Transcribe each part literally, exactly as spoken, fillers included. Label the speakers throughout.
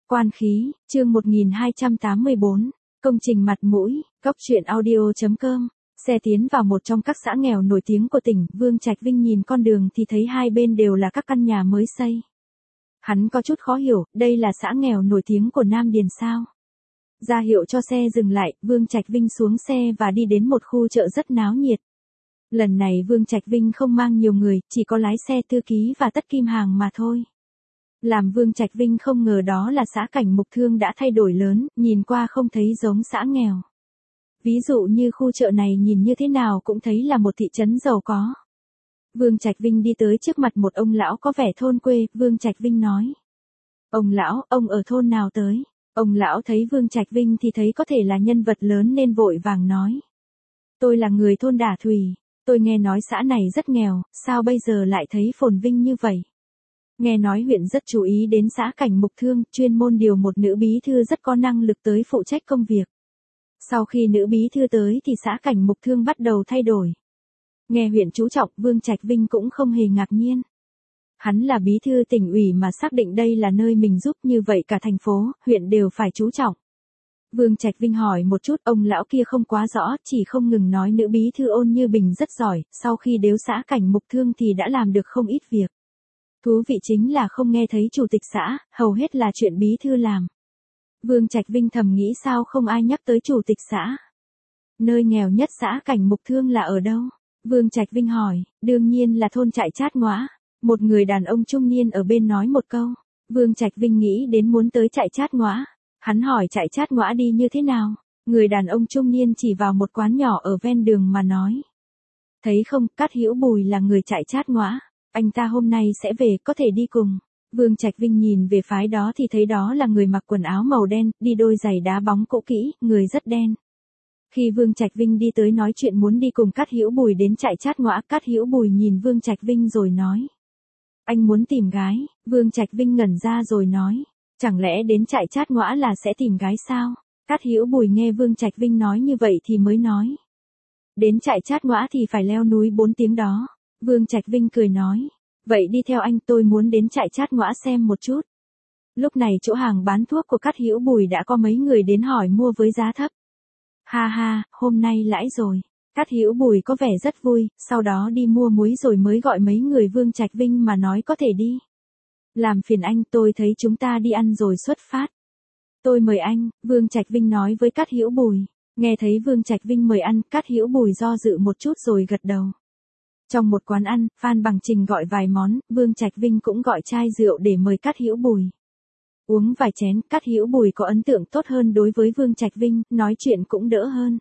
Speaker 1: Quan khí, chương một nghìn hai trăm tám mươi bốn, công trình mặt mũi, góc truyện audio.com. Xe tiến vào một trong các xã nghèo nổi tiếng của tỉnh, Vương Trạch Vinh nhìn con đường thì thấy hai bên đều là các căn nhà mới xây. Hắn có chút khó hiểu, đây là xã nghèo nổi tiếng của Nam Điền sao? Ra hiệu cho xe dừng lại, Vương Trạch Vinh xuống xe và đi đến một khu chợ rất náo nhiệt. Lần này Vương Trạch Vinh không mang nhiều người, chỉ có lái xe thư ký và tất kim hàng mà thôi. Làm Vương Trạch Vinh không ngờ đó là xã Cảnh Mục Thương đã thay đổi lớn, nhìn qua không thấy giống xã nghèo. Ví dụ như khu chợ này nhìn như thế nào cũng thấy là một thị trấn giàu có. Vương Trạch Vinh đi tới trước mặt một ông lão có vẻ thôn quê, Vương Trạch Vinh nói. Ông lão, ông ở thôn nào tới? Ông lão thấy Vương Trạch Vinh thì thấy có thể là nhân vật lớn nên vội vàng nói. Tôi là người thôn Đả Thùy, tôi nghe nói xã này rất nghèo, sao bây giờ lại thấy phồn vinh như vậy? Nghe nói huyện rất chú ý đến xã Cảnh Mục Thương, chuyên môn điều một nữ bí thư rất có năng lực tới phụ trách công việc. Sau khi nữ bí thư tới thì xã Cảnh Mục Thương bắt đầu thay đổi. Nghe huyện chú trọng, Vương Trạch Vinh cũng không hề ngạc nhiên. Hắn là bí thư tỉnh ủy mà xác định đây là nơi mình giúp, như vậy cả thành phố, huyện đều phải chú trọng. Vương Trạch Vinh hỏi một chút, ông lão kia không quá rõ, chỉ không ngừng nói nữ bí thư Ôn Như Bình rất giỏi, sau khi đếu xã Cảnh Mục Thương thì đã làm được không ít việc. Thú vị chính là không nghe thấy chủ tịch xã, hầu hết là chuyện bí thư làm. Vương Trạch Vinh thầm nghĩ sao không ai nhắc tới chủ tịch xã. Nơi nghèo nhất xã Cảnh Mục Thương là ở đâu? Vương Trạch Vinh hỏi, đương nhiên là thôn Trại Chát Ngoã. Một người đàn ông trung niên ở bên nói một câu. Vương Trạch Vinh nghĩ đến muốn tới Trại Chát Ngoã. Hắn hỏi Trại Chát Ngoã đi như thế nào? Người đàn ông trung niên chỉ vào một quán nhỏ ở ven đường mà nói. Thấy không, Cát Hữu Bùi là người Trại Chát Ngoã. Anh ta hôm nay sẽ về, có thể đi cùng. Vương Trạch Vinh nhìn về phái đó thì thấy đó là người mặc quần áo màu đen, đi đôi giày đá bóng cũ kỹ, người rất đen. Khi Vương Trạch Vinh đi tới nói chuyện muốn đi cùng Cát Hữu Bùi đến Trại Chát Ngoã, Cát Hữu Bùi nhìn Vương Trạch Vinh rồi nói. Anh muốn tìm gái? Vương Trạch Vinh ngẩn ra rồi nói. Chẳng lẽ đến Trại Chát Ngoã là sẽ tìm gái sao? Cát Hữu Bùi nghe Vương Trạch Vinh nói như vậy thì mới nói. Đến Trại Chát Ngoã thì phải leo núi bốn tiếng đó. Vương Trạch Vinh cười nói. Vậy đi theo anh, tôi muốn đến Trại Chát Ngoã xem một chút. Lúc này chỗ hàng bán thuốc của Cát Hữu Bùi đã có mấy người đến hỏi mua với giá thấp. Ha ha, hôm nay lãi rồi. Cát Hữu Bùi có vẻ rất vui, sau đó đi mua muối rồi mới gọi mấy người Vương Trạch Vinh mà nói có thể đi. Làm phiền anh, tôi thấy chúng ta đi ăn rồi xuất phát. Tôi mời anh, Vương Trạch Vinh nói với Cát Hữu Bùi. Nghe thấy Vương Trạch Vinh mời ăn, Cát Hữu Bùi do dự một chút rồi gật đầu. Trong một quán ăn, Phan Bằng Trình gọi vài món, Vương Trạch Vinh cũng gọi chai rượu để mời Cát Hữu Bùi. Uống vài chén, Cát Hữu Bùi có ấn tượng tốt hơn đối với Vương Trạch Vinh, nói chuyện cũng đỡ hơn.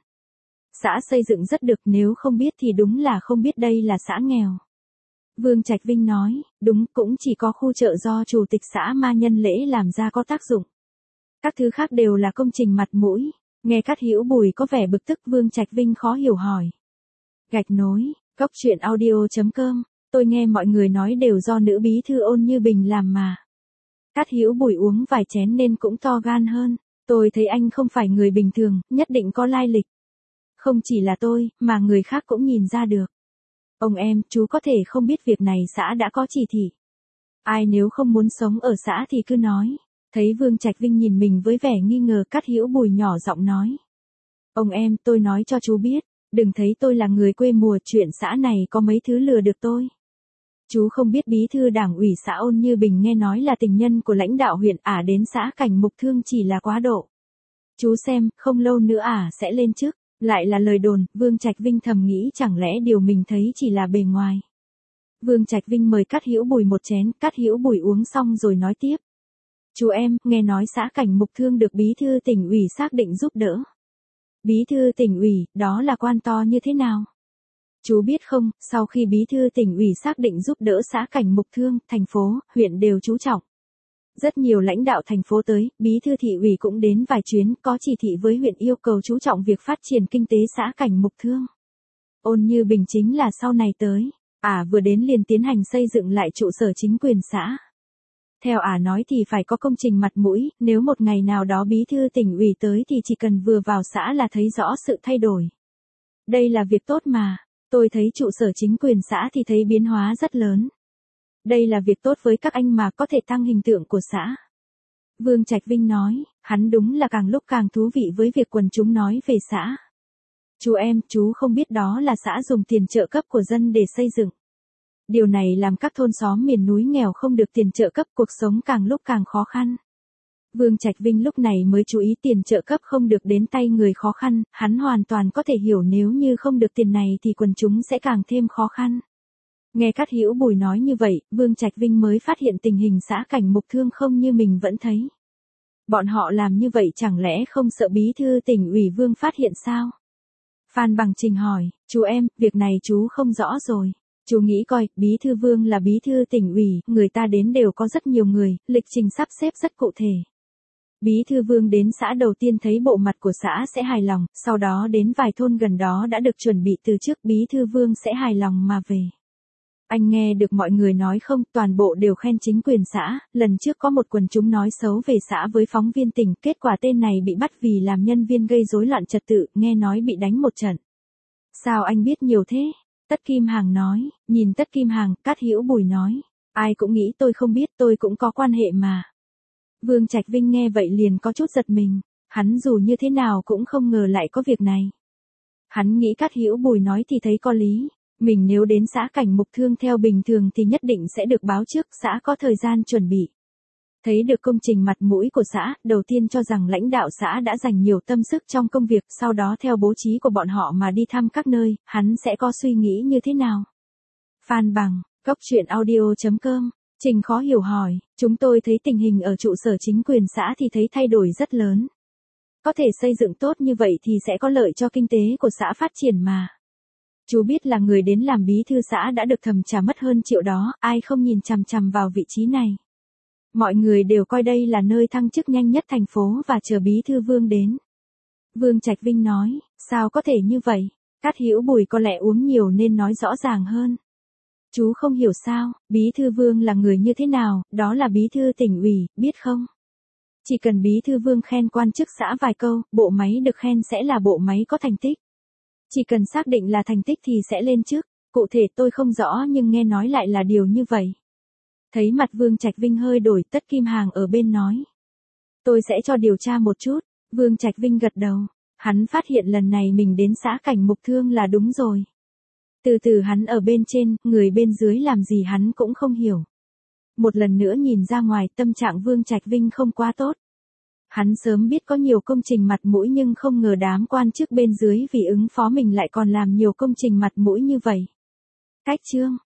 Speaker 1: Xã xây dựng rất được, nếu không biết thì đúng là không biết đây là xã nghèo. Vương Trạch Vinh nói, đúng, cũng chỉ có khu chợ do chủ tịch xã Ma Nhân Lễ làm ra có tác dụng. Các thứ khác đều là công trình mặt mũi. Nghe Cát Hữu Bùi có vẻ bực tức, Vương Trạch Vinh khó hiểu hỏi. Gạch nối, góc truyện audio.com, tôi nghe mọi người nói đều do nữ bí thư Ôn Như Bình làm mà. Cát Hữu Bùi uống vài chén nên cũng to gan hơn. Tôi thấy anh không phải người bình thường, nhất định có lai lịch. Không chỉ là tôi, mà người khác cũng nhìn ra được. Ông em, chú có thể không biết việc này xã đã có chỉ thị. Ai nếu không muốn sống ở xã thì cứ nói. Thấy Vương Trạch Vinh nhìn mình với vẻ nghi ngờ, Cát Hữu Bùi nhỏ giọng nói. Ông em, tôi nói cho chú biết, đừng thấy tôi là người quê mùa, chuyện xã này có mấy thứ lừa được tôi. Chú không biết bí thư đảng ủy xã Ôn Như Bình nghe nói là tình nhân của lãnh đạo huyện, ả đến xã Cảnh Mục Thương chỉ là quá độ. Chú xem, không lâu nữa ả sẽ lên chức. Lại là lời đồn, Vương Trạch Vinh thầm nghĩ chẳng lẽ điều mình thấy chỉ là bề ngoài. Vương Trạch Vinh mời Cát Hữu Bùi một chén, Cát Hữu Bùi uống xong rồi nói tiếp. Chú em, nghe nói xã Cảnh Mục Thương được bí thư tỉnh ủy xác định giúp đỡ. Bí thư tỉnh ủy, đó là quan to như thế nào? Chú biết không, sau khi bí thư tỉnh ủy xác định giúp đỡ xã Cảnh Mục Thương, thành phố, huyện đều chú trọng. Rất nhiều lãnh đạo thành phố tới, bí thư thị ủy cũng đến vài chuyến, có chỉ thị với huyện yêu cầu chú trọng việc phát triển kinh tế xã Cảnh Mục Thương. Ôn Như Bình chính là sau này tới, ả vừa đến liền tiến hành xây dựng lại trụ sở chính quyền xã. Theo ả nói thì phải có công trình mặt mũi, nếu một ngày nào đó bí thư tỉnh ủy tới thì chỉ cần vừa vào xã là thấy rõ sự thay đổi. Đây là việc tốt mà, tôi thấy trụ sở chính quyền xã thì thấy biến hóa rất lớn. Đây là việc tốt với các anh mà có thể tăng hình tượng của xã. Vương Trạch Vinh nói, hắn đúng là càng lúc càng thú vị với việc quần chúng nói về xã. Chú em, chú không biết đó là xã dùng tiền trợ cấp của dân để xây dựng. Điều này làm các thôn xóm miền núi nghèo không được tiền trợ cấp, cuộc sống càng lúc càng khó khăn. Vương Trạch Vinh lúc này mới chú ý tiền trợ cấp không được đến tay người khó khăn, hắn hoàn toàn có thể hiểu nếu như không được tiền này thì quần chúng sẽ càng thêm khó khăn. Nghe Cát Hữu Bùi nói như vậy, Vương Trạch Vinh mới phát hiện tình hình xã Cảnh Mục Thương không như mình vẫn thấy. Bọn họ làm như vậy chẳng lẽ không sợ bí thư tỉnh ủy Vương phát hiện sao? Phan Bằng Trình hỏi, chú em, việc này chú không rõ rồi. Chú nghĩ coi, bí thư Vương là bí thư tỉnh ủy, người ta đến đều có rất nhiều người, lịch trình sắp xếp rất cụ thể. Bí thư Vương đến xã đầu tiên thấy bộ mặt của xã sẽ hài lòng, sau đó đến vài thôn gần đó đã được chuẩn bị từ trước, bí thư Vương sẽ hài lòng mà về. Anh nghe được mọi người nói không, toàn bộ đều khen chính quyền xã, lần trước có một quần chúng nói xấu về xã với phóng viên tỉnh, kết quả tên này bị bắt vì làm nhân viên gây rối loạn trật tự, nghe nói bị đánh một trận. Sao anh biết nhiều thế? Tất Kim Hàng nói, nhìn Tất Kim Hàng, Cát Hữu Bùi nói, ai cũng nghĩ tôi không biết, tôi cũng có quan hệ mà. Vương Trạch Vinh nghe vậy liền có chút giật mình, hắn dù như thế nào cũng không ngờ lại có việc này. Hắn nghĩ Cát Hữu Bùi nói thì thấy có lý. Mình nếu đến xã Cảnh Mục Thương theo bình thường thì nhất định sẽ được báo trước, xã có thời gian chuẩn bị. Thấy được công trình mặt mũi của xã, đầu tiên cho rằng lãnh đạo xã đã dành nhiều tâm sức trong công việc, sau đó theo bố trí của bọn họ mà đi thăm các nơi, hắn sẽ có suy nghĩ như thế nào? Phan Bằng, Cốc Truyện Audio chấm com, Trình khó hiểu hỏi, chúng tôi thấy tình hình ở trụ sở chính quyền xã thì thấy thay đổi rất lớn. Có thể xây dựng tốt như vậy thì sẽ có lợi cho kinh tế của xã phát triển mà. Chú biết là người đến làm bí thư xã đã được thẩm trả mất hơn triệu đó, ai không nhìn chằm chằm vào vị trí này. Mọi người đều coi đây là nơi thăng chức nhanh nhất thành phố và chờ bí thư Vương đến. Vương Trạch Vinh nói, sao có thể như vậy? Cát Hữu Bùi có lẽ uống nhiều nên nói rõ ràng hơn. Chú không hiểu sao, bí thư Vương là người như thế nào, đó là bí thư tỉnh ủy, biết không? Chỉ cần bí thư Vương khen quan chức xã vài câu, bộ máy được khen sẽ là bộ máy có thành tích. Chỉ cần xác định là thành tích thì sẽ lên trước, cụ thể tôi không rõ nhưng nghe nói lại là điều như vậy. Thấy mặt Vương Trạch Vinh hơi đổi, Tất Kim Hàng ở bên nói. Tôi sẽ cho điều tra một chút, Vương Trạch Vinh gật đầu, hắn phát hiện lần này mình đến xã Cảnh Mục Thương là đúng rồi. Từ từ hắn ở bên trên, người bên dưới làm gì hắn cũng không hiểu. Một lần nữa nhìn ra ngoài, tâm trạng Vương Trạch Vinh không quá tốt. Hắn sớm biết có nhiều công trình mặt mũi nhưng không ngờ đám quan chức bên dưới vì ứng phó mình lại còn làm nhiều công trình mặt mũi như vậy. Cách chương